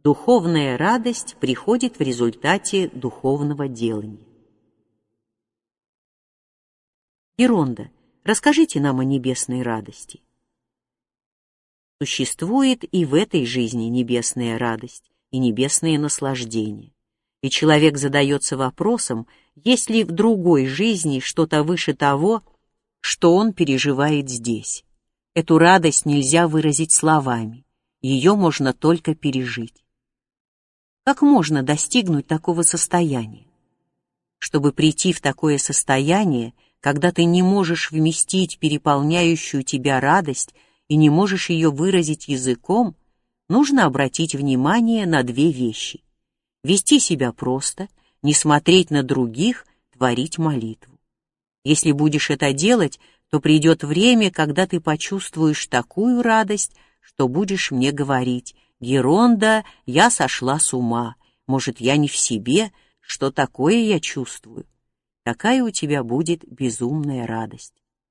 Духовная радость приходит в результате духовного делания. Геронда, расскажите нам о небесной радости. Существует и в этой жизни небесная радость и небесные наслаждения. И человек задается вопросом, есть ли в другой жизни что-то выше того, что он переживает здесь. Эту радость нельзя выразить словами, ее можно только пережить. Как можно достигнуть такого состояния? Чтобы прийти в такое состояние, когда ты не можешь вместить переполняющую тебя радость и не можешь ее выразить языком, нужно обратить внимание на две вещи. Вести себя просто, не смотреть на других, творить молитву. Если будешь это делать, то придет время, когда ты почувствуешь такую радость, что будешь мне говорить: «Геронда, я сошла с ума, может, я не в себе, что такое я чувствую?» Такая у тебя будет безумная радость.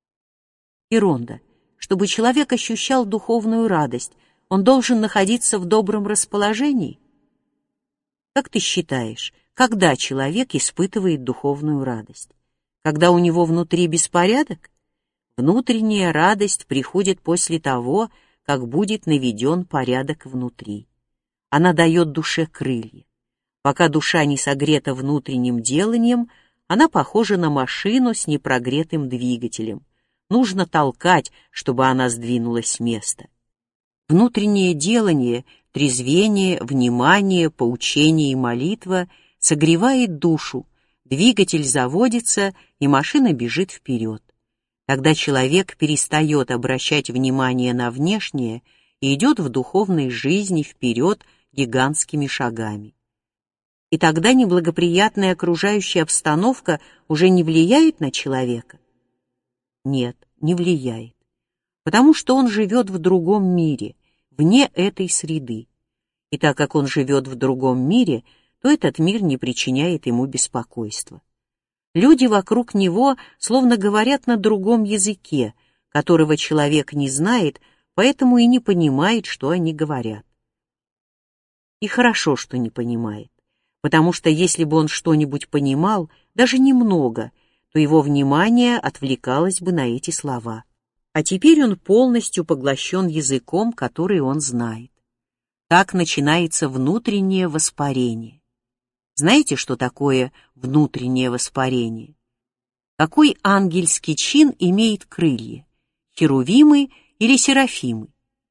Геронда, чтобы человек ощущал духовную радость, он должен находиться в добром расположении? Как ты считаешь, когда человек испытывает духовную радость? Когда у него внутри беспорядок? Внутренняя радость приходит после того, как будет наведен порядок внутри. Она дает душе крылья. Пока душа не согрета внутренним деланием, она похожа на машину с непрогретым двигателем. Нужно толкать, чтобы она сдвинулась с места. Внутреннее делание, трезвение, внимание, поучение и молитва согревает душу, двигатель заводится, и машина бежит вперед. Тогда человек перестает обращать внимание на внешнее и идет в духовной жизни вперед гигантскими шагами. И тогда неблагоприятная окружающая обстановка уже не влияет на человека? Нет, не влияет, потому что он живет в другом мире, вне этой среды. И так как он живет в другом мире, то этот мир не причиняет ему беспокойства. Люди вокруг него словно говорят на другом языке, которого человек не знает, поэтому и не понимает, что они говорят. И хорошо, что не понимает, потому что если бы он что-нибудь понимал, даже немного, то его внимание отвлекалось бы на эти слова. А теперь он полностью поглощен языком, который он знает. Так начинается внутреннее воспарение. Знаете, что такое внутреннее воспарение? Какой ангельский чин имеет крылья? Херувимы или серафимы?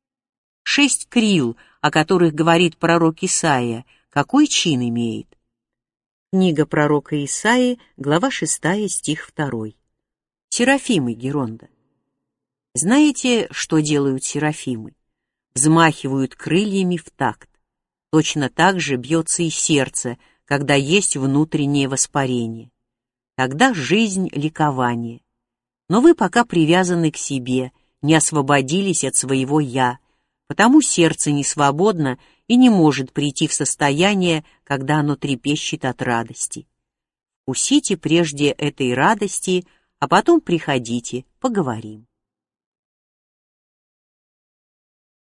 6 крил, о которых говорит пророк Исаия, какой чин имеет? Книга пророка Исаии, глава 6, стих 2. Серафимы, Геронда. Знаете, что делают серафимы? Взмахивают крыльями в такт. Точно так же бьется и сердце, когда есть внутреннее воспарение. Тогда жизнь — ликование. Но вы пока привязаны к себе, не освободились от своего «я», потому сердце не свободно и не может прийти в состояние, когда оно трепещет от радости. Вкусите прежде этой радости, а потом приходите, поговорим.